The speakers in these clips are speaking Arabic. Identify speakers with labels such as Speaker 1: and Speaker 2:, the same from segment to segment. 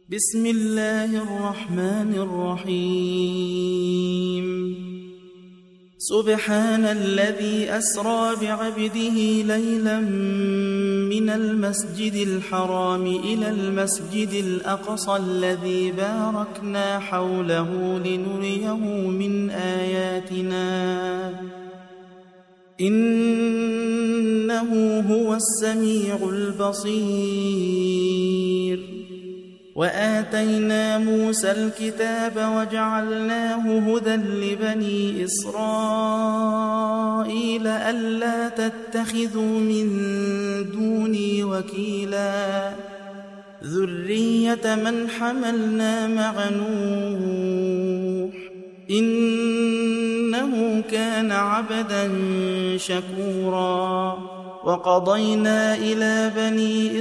Speaker 1: بسم الله الرحمن الرحيم سبحان الذي أسرى بعبده ليلا من المسجد الحرام إلى المسجد الأقصى الذي باركنا حوله لنريه من آياتنا إنه هو السميع البصير وآتينا موسى الكتاب وجعلناه هدى لبني إسرائيل ألا تتخذوا من دوني وكيلا ذرية من حملنا مع نوح إنه كان عبدا شكورا وقضينا إلى بني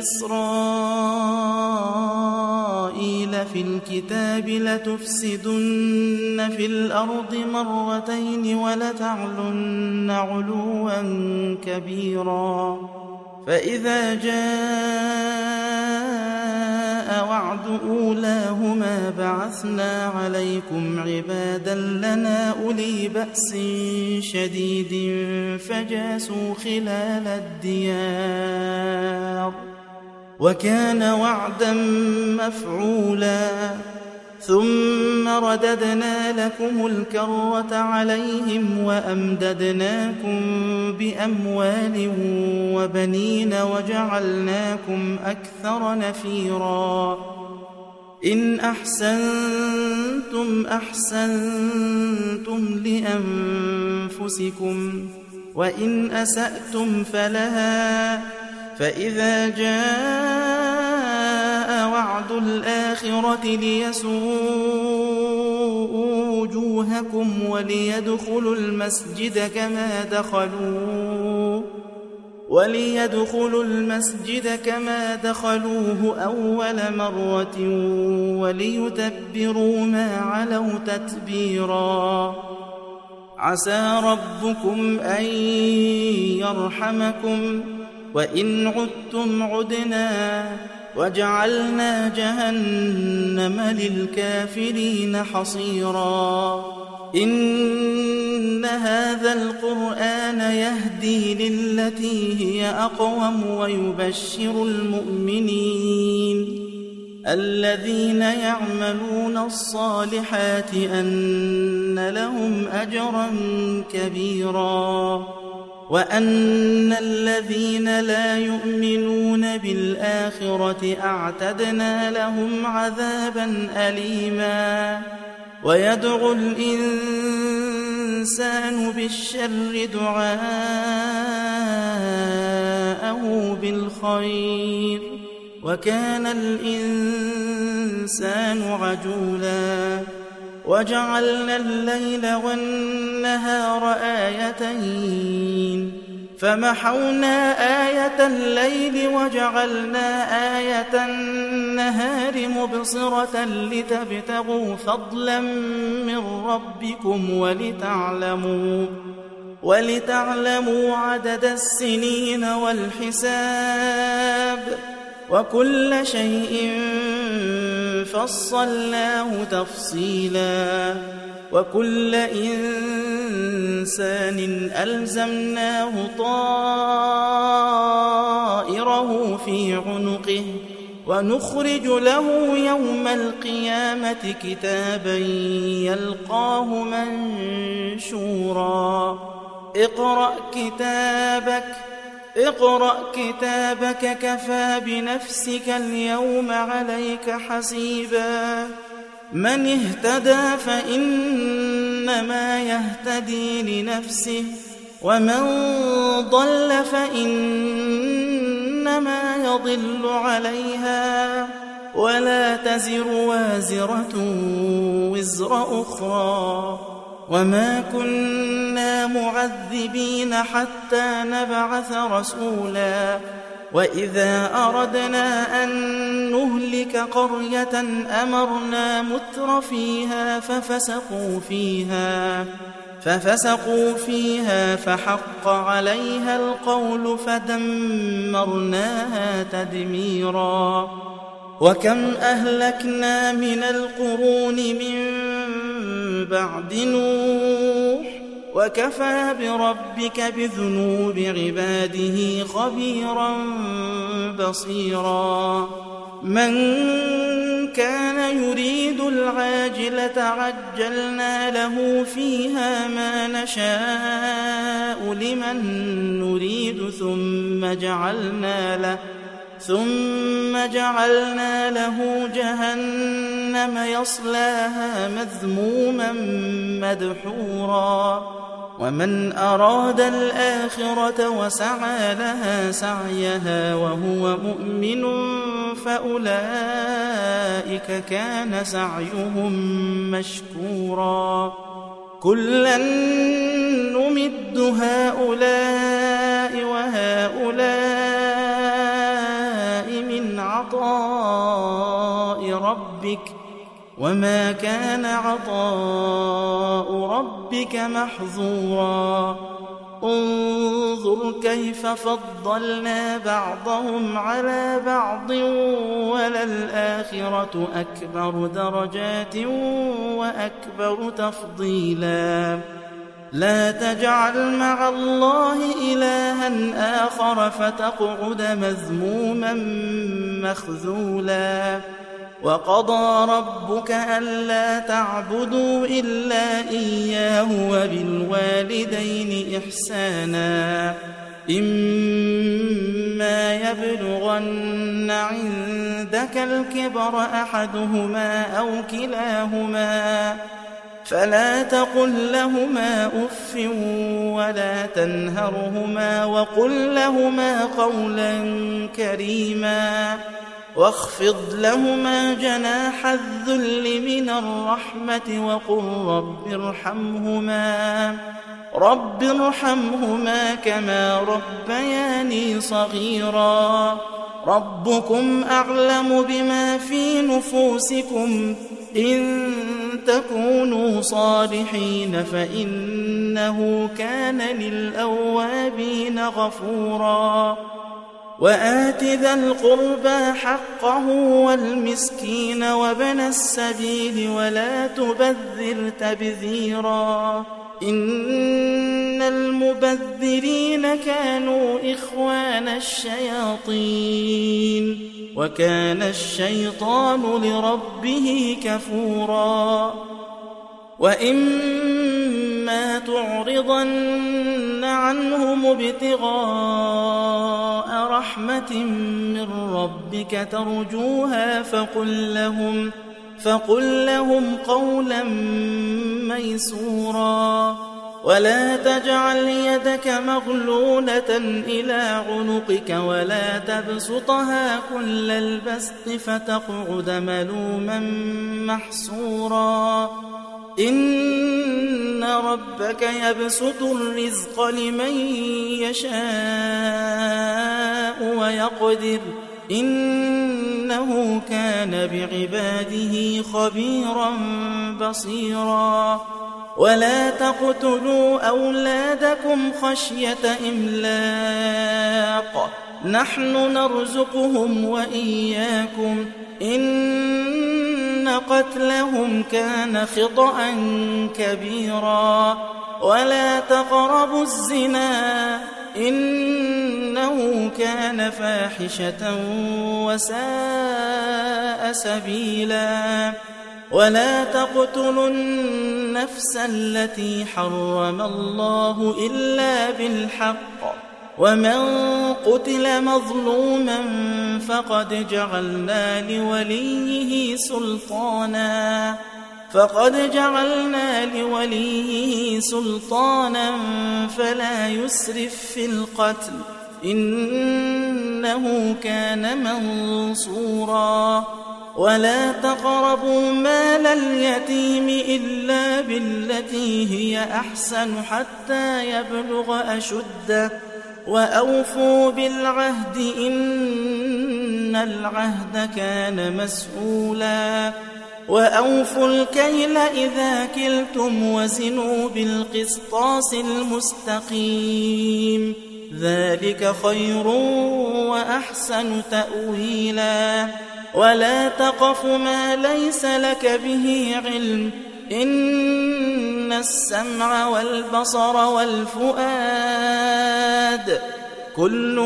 Speaker 1: إسرائيل في الكتاب لتفسدن في الأرض مرتين ولتعلن علوا كبيرا فإذا جاء وعد أولاهما بعثنا عليكم عبادا لنا أولي بأس شديد فجاسوا خلال الديار وكان وعدا مفعولا ثم رددنا لكم الكرة عليهم وأمددناكم بأموال وبنين وجعلناكم أكثر نفيرا إن أحسنتم أحسنتم لأنفسكم وإن أسأتم فلها فإذا جاء وعد الآخرة ليسوءوا وجوهكم وليدخلوا المسجد كما دخلوه أول مرة وليتبروا ما علوا تتبيرا عسى ربكم أن يرحمكم وإن عدتم عدنا وجعلنا جهنم للكافرين حصيرا إن هذا القرآن يهدي للتي هي أقوم ويبشر المؤمنين الذين يعملون الصالحات أن لهم أجرا كبيرا وأن الذين لا يؤمنون بالآخرة أعتدنا لهم عذابا أليما ويدعو الإنسان بالشر دعاءه بالخير وكان الإنسان عجولا وجعلنا الليل والنهار آيتين فمحونا آية الليل وجعلنا آية النهار مبصرة لتبتغوا فضلا من ربكم ولتعلموا عدد السنين والحساب وكل شيء فصلناه تفصيلا وكل إنسان ألزمناه طائره في عنقه ونخرج له يوم القيامة كتابا يلقاه منشورا اقرأ كتابك كفى بنفسك اليوم عليك حسيبا من اهتدى فإنما يهتدي لنفسه ومن ضل فإنما يضل عليها ولا تزر وازرة وزر أخرى وما كنا معذبين حتى نبعث رسولا وإذا أردنا أن نهلك قرية أمرنا متر فيها ففسقوا فيها فحق عليها القول فدمرناها تدميرا وكم أهلكنا من القرون من بعد نوح وكفى بربك بذنوب عباده خبيرا بصيرا من كان يريد العاجلة عجلنا له فيها ما نشاء لمن نريد ثم جعلنا له جهنم يصلاها مذموما مدحورا ومن أراد الآخرة وسعى لها سعيها وهو مؤمن فأولئك كان سعيهم مشكورا كلا نمد هؤلاء وهؤلاء من عطاء ربك وما كان عطاء ربك محظورا انظر كيف فضلنا بعضهم على بعض وللآخرة أكبر درجات وأكبر تفضيلا لا تجعل مع الله إلها آخر فتقعد مذموما مخذولا وقضى ربك ألا تعبدوا إلا إياه وبالوالدين إحسانا إما يبلغن عندك الكبر أحدهما أو كلاهما فلا تقل لهما أف ولا تنهرهما وقل لهما قولا كريما واخفض لهما جناح الذل من الرحمة وقل رب ارحمهما كما ربياني صغيرا ربكم أعلم بما في نفوسكم إن تكونوا صالحين فإنه كان للأوابين غفورا وآت ذا القربى حقه والمسكين وابن السبيل ولا تبذر تبذيرا إن المبذرين كانوا إخوان الشياطين وكان الشيطان لربه كفورا وإما تعرضن عنهم ابتغاء رحمة من ربك ترجوها فقل لهم قولا ميسورا ولا تجعل يدك مغلولة إلى عنقك ولا تبسطها كل البسط فتقعد ملوما محسورا إن ربك يبسط الرزق لمن يشاء ويقدر إنه كان بعباده خبيرا بصيرا ولا تقتلوا أولادكم خشية إملاق نحن نرزقهم وإياكم إن قتلهم كان خطأ كبيرا ولا تقربوا الزنا إنه كان فاحشة وساء سبيلا ولا تقتلوا النفس التي حرم الله إلا بالحق ومن قتل مظلوما فقد جعلنا لوليه سلطانا فلا يسرف في القتل إنه كان منصورا ولا تقربوا مال اليتيم إلا بالتي هي أحسن حتى يبلغ أشده وأوفوا بالعهد إن العهد كان مسؤولا وأوفوا الكيل إذا كلتم وزنوا بالقسطاس المستقيم ذلك خير وأحسن تأويلا ولا تقف ما ليس لك به علم إن السمع والبصر والفؤاد كل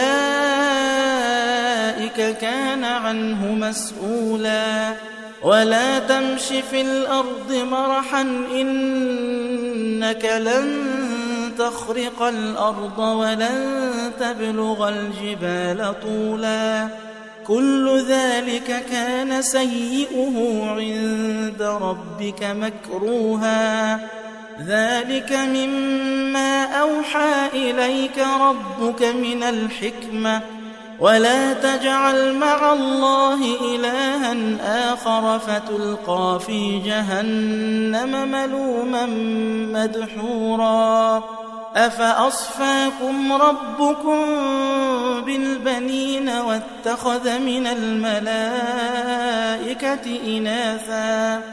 Speaker 1: أولئك كان عنه مسؤولا ولا تمش في الأرض مرحا إنك لن تخرق الأرض ولن تبلغ الجبال طولا كل ذلك كان سيئه عند ربك مكروها ذلك مما أوحى إليك ربك من الحكمة ولا تجعل مع الله إلها آخر فتلقى في جهنم ملوما مدحورا أفأصفاكم ربكم بالبنين واتخذ من الملائكة إناثا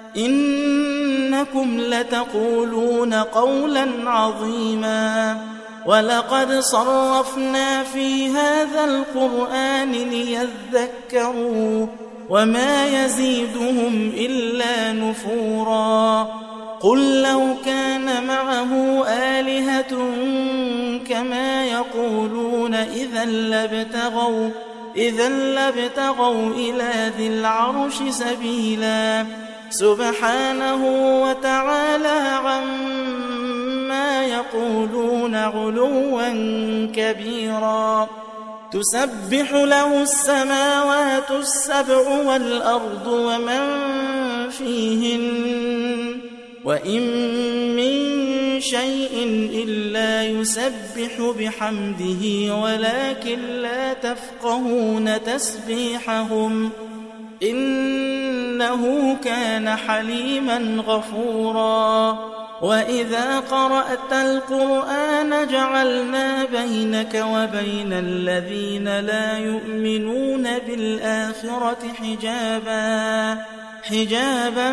Speaker 1: إنكم لتقولون قولا عظيما ولقد صرفنا في هذا القرآن ليذكروا وما يزيدهم إلا نفورا قل لو كان معه آلهة كما يقولون إذا لابتغوا إلى ذي العرش سبيلا سبحانه وتعالى عما يقولون علوا كبيرا تسبح له السماوات السبع والأرض ومن فيهن وإن من شيء إلا يسبح بحمده ولكن لا تفقهون تسبيحهم إنه كان حليما غفورا وإذا قرأت القرآن جعلنا بينك وبين الذين لا يؤمنون بالآخرة حجابا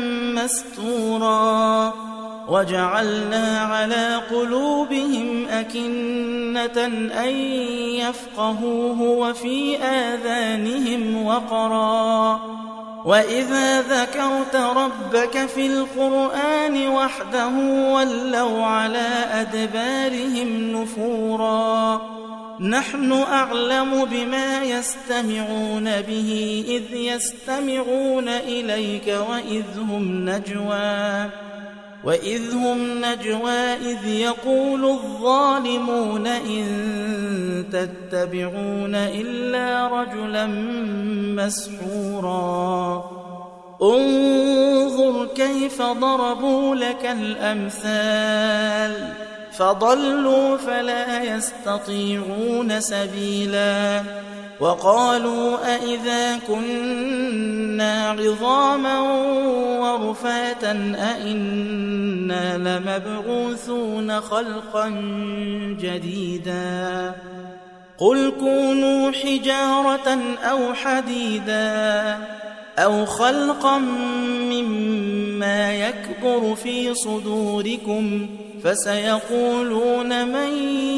Speaker 1: مستورا وجعلنا على قلوبهم أكنة أن يفقهوه وفي آذانهم وقرا وإذا ذكرت ربك في القرآن وحده ولوا على أدبارهم نفورا نحن أعلم بما يستمعون به إذ يستمعون إليك وإذ هم نجوى إذ يقول الظالمون إن تتبعون إلا رجلا مسحورا انظر كيف ضربوا لك الأمثال فضلوا فلا يستطيعون سبيلا وقالوا أئذا كنا عظاما ورفاتا أئنا لمبعوثون خلقا جديدا قل كونوا حجارة أو حديدا أو خلقا مما يكبر في صدوركم فسيقولون من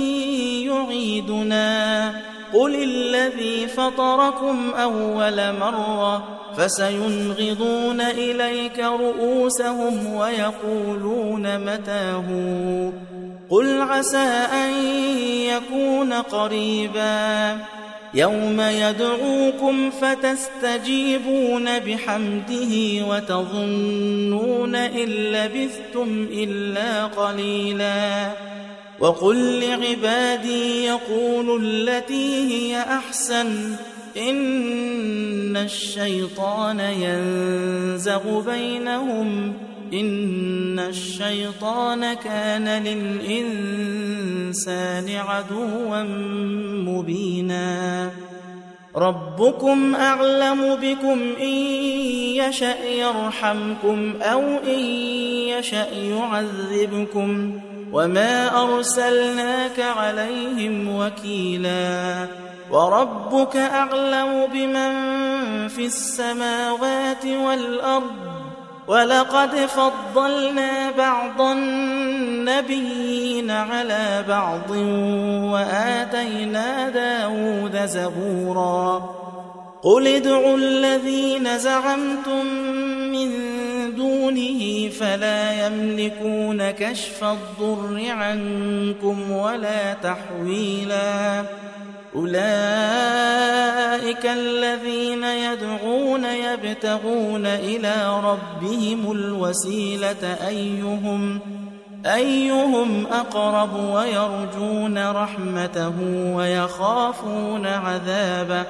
Speaker 1: يعيدنا قل الذي فطركم أول مرة فسينغضون إليك رؤوسهم ويقولون متاه قل عسى أن يكون قريبا يوم يدعوكم فتستجيبون بحمده وتظنون إن لبثتم إلا قليلا وقل لعبادي يقولوا التي هي أحسن إن الشيطان ينزغ بينهم إن الشيطان كان للإنسان عدوا مبينا ربكم أعلم بكم إن يشأ يرحمكم أو إن يشأ يعذبكم وما أرسلناك عليهم وكيلا وربك أعلم بمن في السماوات والأرض ولقد فضلنا بعض النبيين على بعض وآتينا داود زبورا قل ادعوا الذين زعمتم من دونه فلا يملكون كشف الضر عنكم ولا تحويلا أولئك الذين يدعون يبتغون إلى ربهم الوسيلة أيهم أقرب ويرجون رحمته ويخافون عذابه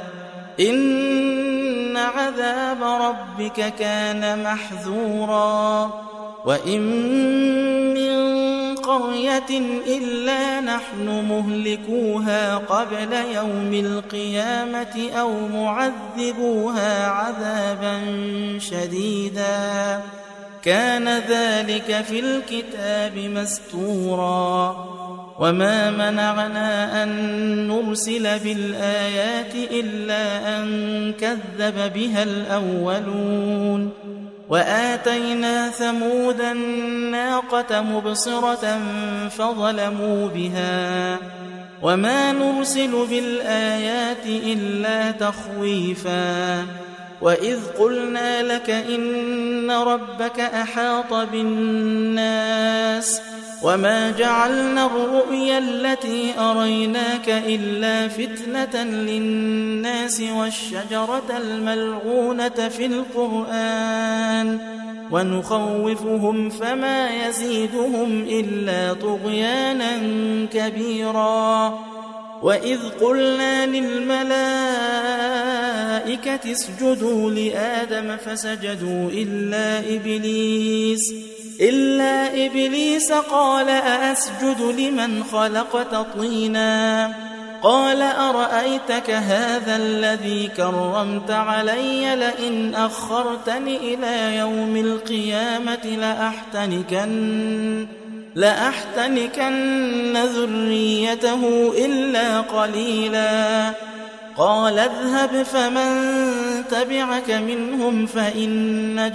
Speaker 1: إن عذاب ربك كان محذورا وإن من قرية إلا نحن مهلكوها قبل يوم القيامة أو معذبوها عذابا شديدا كان ذلك في الكتاب مستورا وما منعنا أن نرسل بالآيات إلا أن كذب بها الأولون وآتينا ثمود الناقة مبصرة فظلموا بها وما نرسل بالآيات إلا تخويفا وإذ قلنا لك إن ربك أحاط بالناس وما جعلنا الرؤيا التي أريناك إلا فتنة للناس والشجرة الملعونة في القرآن ونخوفهم فما يزيدهم إلا طغيانا كبيرا وإذ قلنا للملائكة اسجدوا لآدم فسجدوا إلا إبليس قال أأسجد لمن خلقت طينا قال أرأيتك هذا الذي كرمت علي لئن أخرتني إلى يوم القيامة لأحتنكن ذريته إلا قليلا قال اذهب فمن تبعك منهم فإن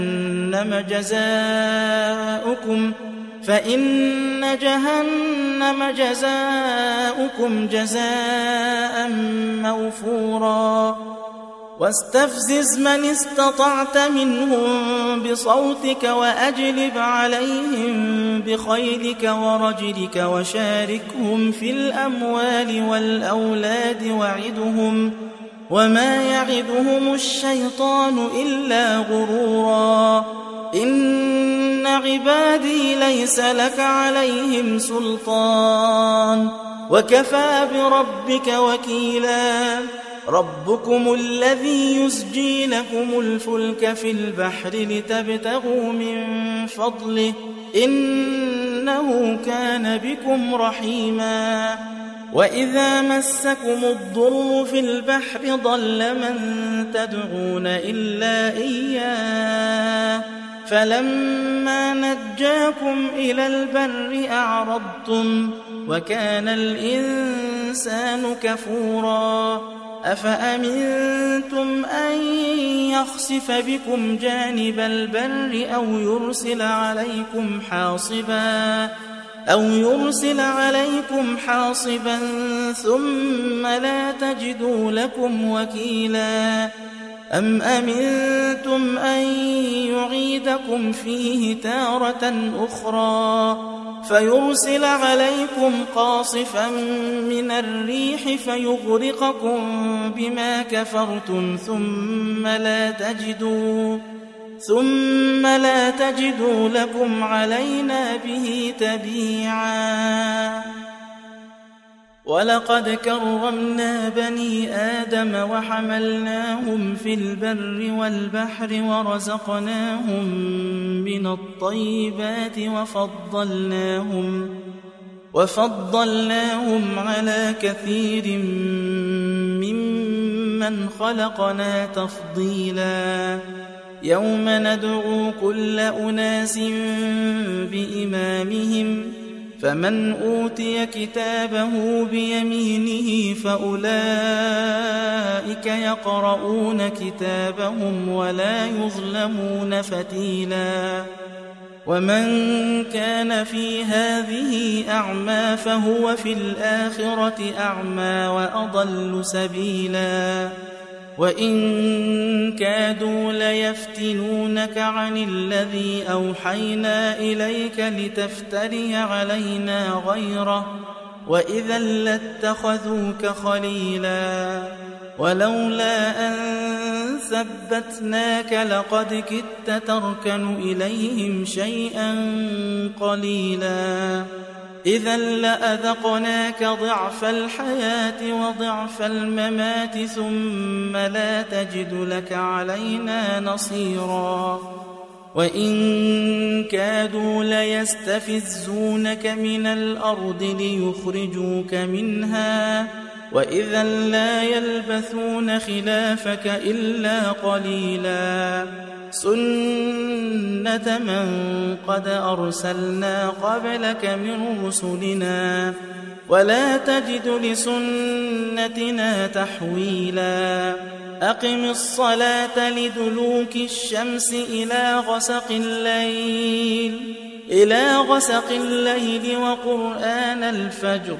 Speaker 1: جهنم جزاؤكم جزاء موفورا واستفزز من استطعت منهم بصوتك وأجلب عليهم بخيلك ورجلك وشاركهم في الأموال والأولاد وعدهم وما يعدهم الشيطان إلا غرورا إن عبادي ليس لك عليهم سلطان وكفى بربك وكيلا ربكم الذي يزجي لكم الفلك في البحر لتبتغوا من فضله إنه كان بكم رحيما وإذا مسكم الضر في البحر ضل من تدعون إلا إياه فلما نجاكم إلى البر أعرضتم وكان الإنسان كفورا أفأمنتم أن يخسف بكم جانب البر أو يرسل عليكم حاصبا ثم لا تجدوا لكم وكيلا أم أمنتم أن يعيدكم فيه تارة أخرى فيرسل عليكم قاصفا من الريح فيغرقكم بما كفرتم ثم لا تجدوا لكم علينا به تبيعا ولقد كرمنا بني آدم وحملناهم في البر والبحر ورزقناهم من الطيبات وفضلناهم على كثير ممن خلقنا تفضيلا يوم ندعو كل أناس بإمامهم فمن أوتي كتابه بيمينه فأولئك يقرؤون كتابهم ولا يظلمون فتيلا ومن كان في هذه أعمى فهو في الآخرة أعمى وأضل سبيلا وإن كادوا ليفتنونك عن الذي أوحينا إليك لتفتري علينا غيره وإذا لاتخذوك خليلا ولولا أن ثبتناك لقد كدت تركن إليهم شيئا قليلا إذا لأذقناك ضعف الحياة وضعف الممات ثم لا تجد لك علينا نصيرا وإن كادوا ليستفزونك من الأرض ليخرجوك منها وإذا لا يلبثون خلافك إلا قليلا سنة من قد أرسلنا قبلك من رسلنا ولا تجد لسنتنا تحويلا أقم الصلاة لدلوك الشمس إلى غسق الليل وقرآن الفجر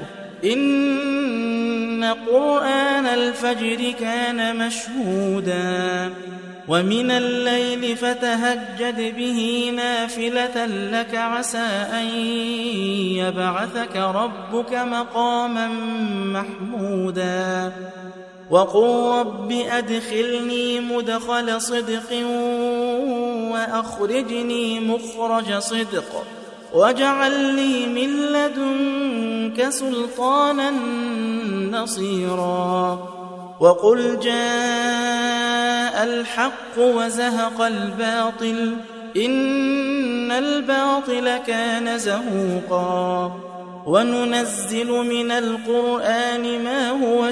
Speaker 1: إن قرآن الفجر كان مشهودا ومن الليل فتهجد به نافلة لك عسى أن يبعثك ربك مقاما محمودا وقل رب أدخلني مدخل صدق وأخرجني مخرج صدق واجعل لي من لدنك سلطانا نصيرا وقل جاء الحق وزهق الباطل إن الباطل كان زهوقا وننزل من القرآن ما هو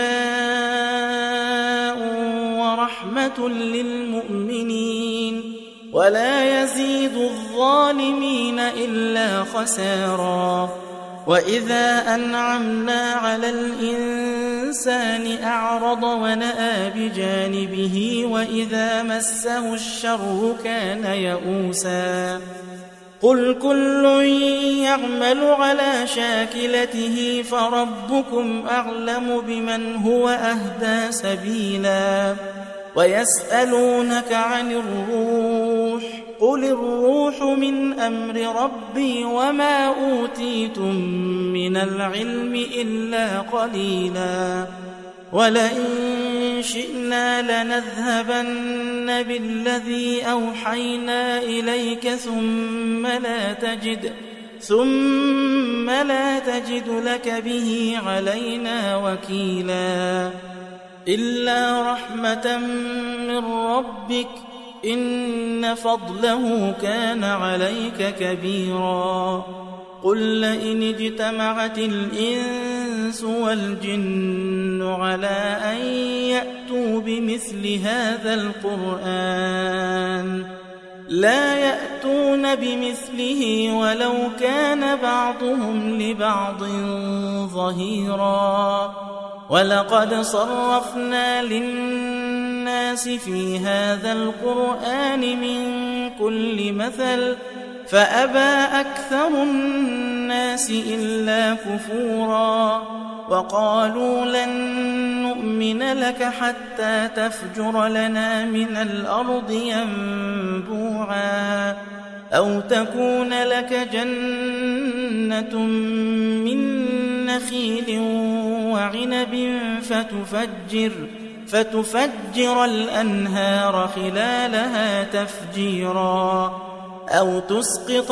Speaker 1: شفاء ورحمة للمؤمنين ولا يزيد الظالمين إلا خسارا وإذا أنعمنا على الإنسان أعرض ونأى بجانبه وإذا مسه الشر كان يئوسا قل كل يعمل على شاكلته فربكم أعلم بمن هو أهدى سبيلا ويسألونك عن الروح قل الروح من أمر ربي وما أوتيتم من العلم إلا قليلا ولئن شئنا لنذهبن بالذي أوحينا إليك ثم لا تجد لك به علينا وكيلا إلا رحمة من ربك إن فضله كان عليك كبيرا قل لئن اجتمعت الإنس والجن على أن يأتوا بمثل هذا القرآن لا يأتون بمثله ولو كان بعضهم لبعض ظهيرا ولقد صرفنا للناس في هذا القرآن من كل مثل فأبى أكثر الناس إلا كفورا وقالوا لن نؤمن لك حتى تفجر لنا من الأرض ينبوعا أو تكون لك جنة من نخيل وعنب فتفجر الأنهار خلالها تفجيرا أو تسقط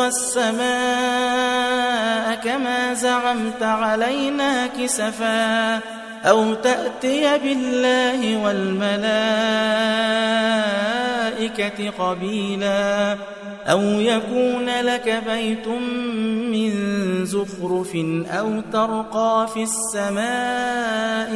Speaker 1: السماء كما زعمت علينا كسفا أو تأتي بالله والملائكة قبيلا أو يكون لك بيت من زخرف أو ترقى في السماء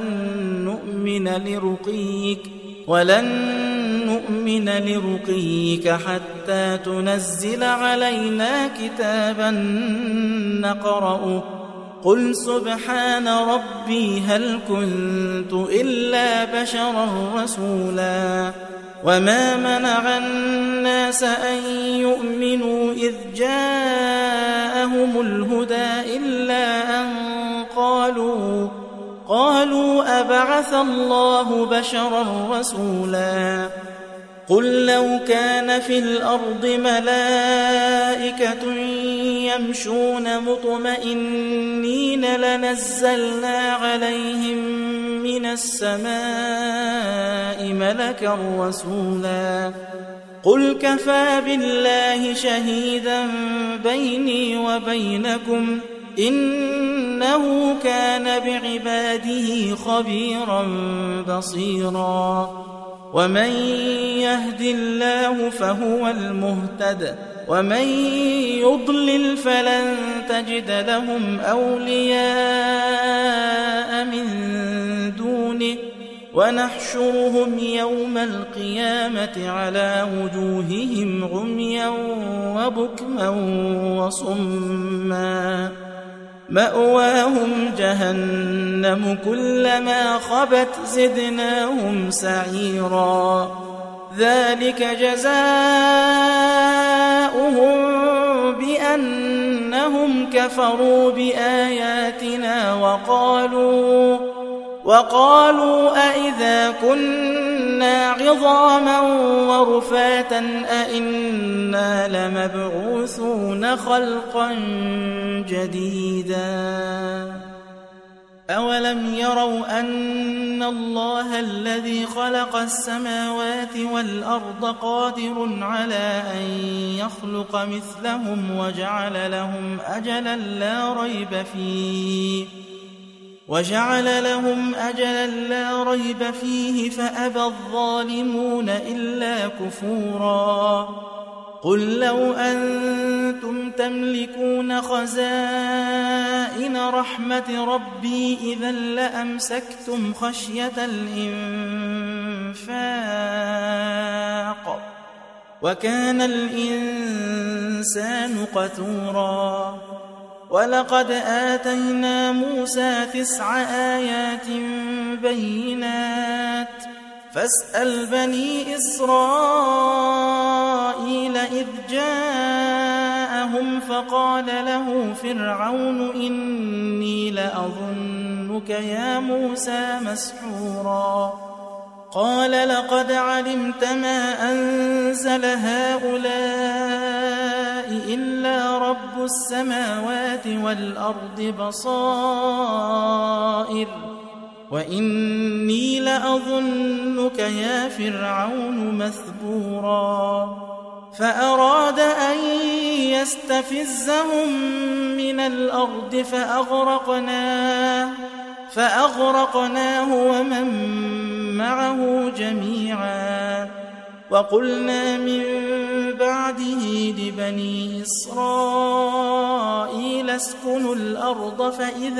Speaker 1: ولن نؤمن لرقيك حتى تنزل علينا كتابا نقرأه قل سبحان ربي هل كنت إلا بشرا رسولا وما منع الناس أن يؤمنوا إذ جاءهم الهدى إلا أن قالوا أبعث الله بشرا رسولا قل لو كان في الأرض ملائكة يمشون مطمئنين لنزلنا عليهم من السماء ملكا رسولا قل كفى بالله شهيدا بيني وبينكم إنه كان بعباده خبيرا بصيرا ومن يهد الله فهو المهتد ومن يضلل فلن تجد لهم أولياء من دونه ونحشرهم يوم القيامة على وجوههم عميا وبكما وصما مأواهم جهنم كلما خبت زدناهم سعيرا ذلك جزاؤهم بأنهم كفروا بآياتنا وقالوا أئذا كنا عظاما ورفاتا أئنا لمبعوثون خلقا جديدا أولم يروا أن الله الذي خلق السماوات والأرض قادر على أن يخلق مثلهم وجعل لهم أجلا لا ريب فيه فأبى الظالمون إلا كفورا قل لو أنتم تملكون خزائن رحمة ربي إذا لأمسكتم خشية الإنفاق وكان الإنسان قتورا ولقد آتينا موسى 9 آيات بينات فاسأل بني إسرائيل إذ جاءهم فقال له فرعون إني لأظنك يا موسى مسحورا قال لقد علمت ما أنزل هؤلاء إلا رب السماوات والأرض بصائر وإني لأظنك يا فرعون مثبورا فأراد أن يستفزهم من الأرض فأغرقناه ومن معه جميعا وقلنا من بعده لبني إسرائيل اسكنوا الأرض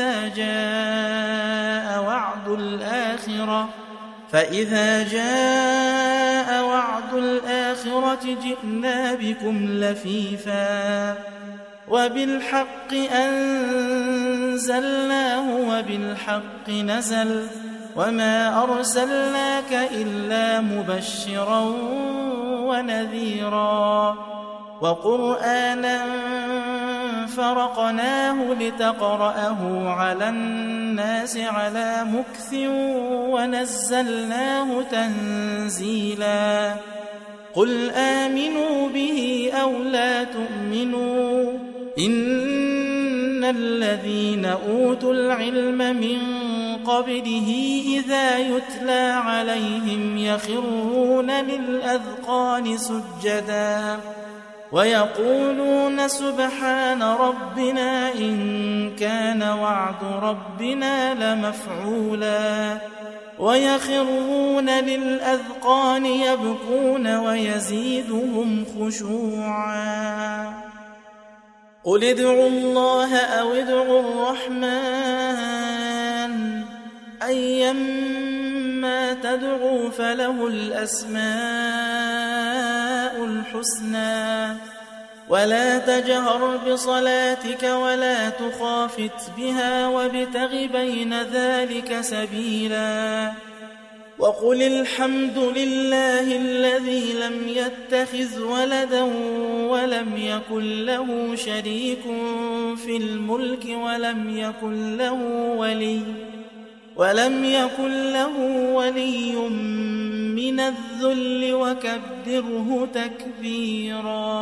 Speaker 1: فإذا جاء وعد الآخرة جئنا بكم لفيفا وبالحق أنزلناه وبالحق نزل وما أرسلناك إلا مبشرا ونذيرا وقرآنا فرقناه لتقرأه على الناس على مكث ونزلناه تنزيلا قل آمنوا به أو لا تؤمنوا إن الذين أوتوا العلم من قبله إذا يتلى عليهم يخرون للأذقان سجدا ويقولون سبحان ربنا إن كان وعد ربنا لمفعولا ويخرون للأذقان يبكون ويزيدهم خشوعا قل ادعوا الله أو ادعوا الرحمن أيما تدعوا فله الأسماء الحسنى ولا تجهر بصلاتك ولا تخافت بها وابتغ بين ذلك سبيلا وقل الحمد لله الذي لم يتخذ ولدا ولم يكن له شريك في الملك ولم يكن له ولي من الذل وكبره تكبيرا.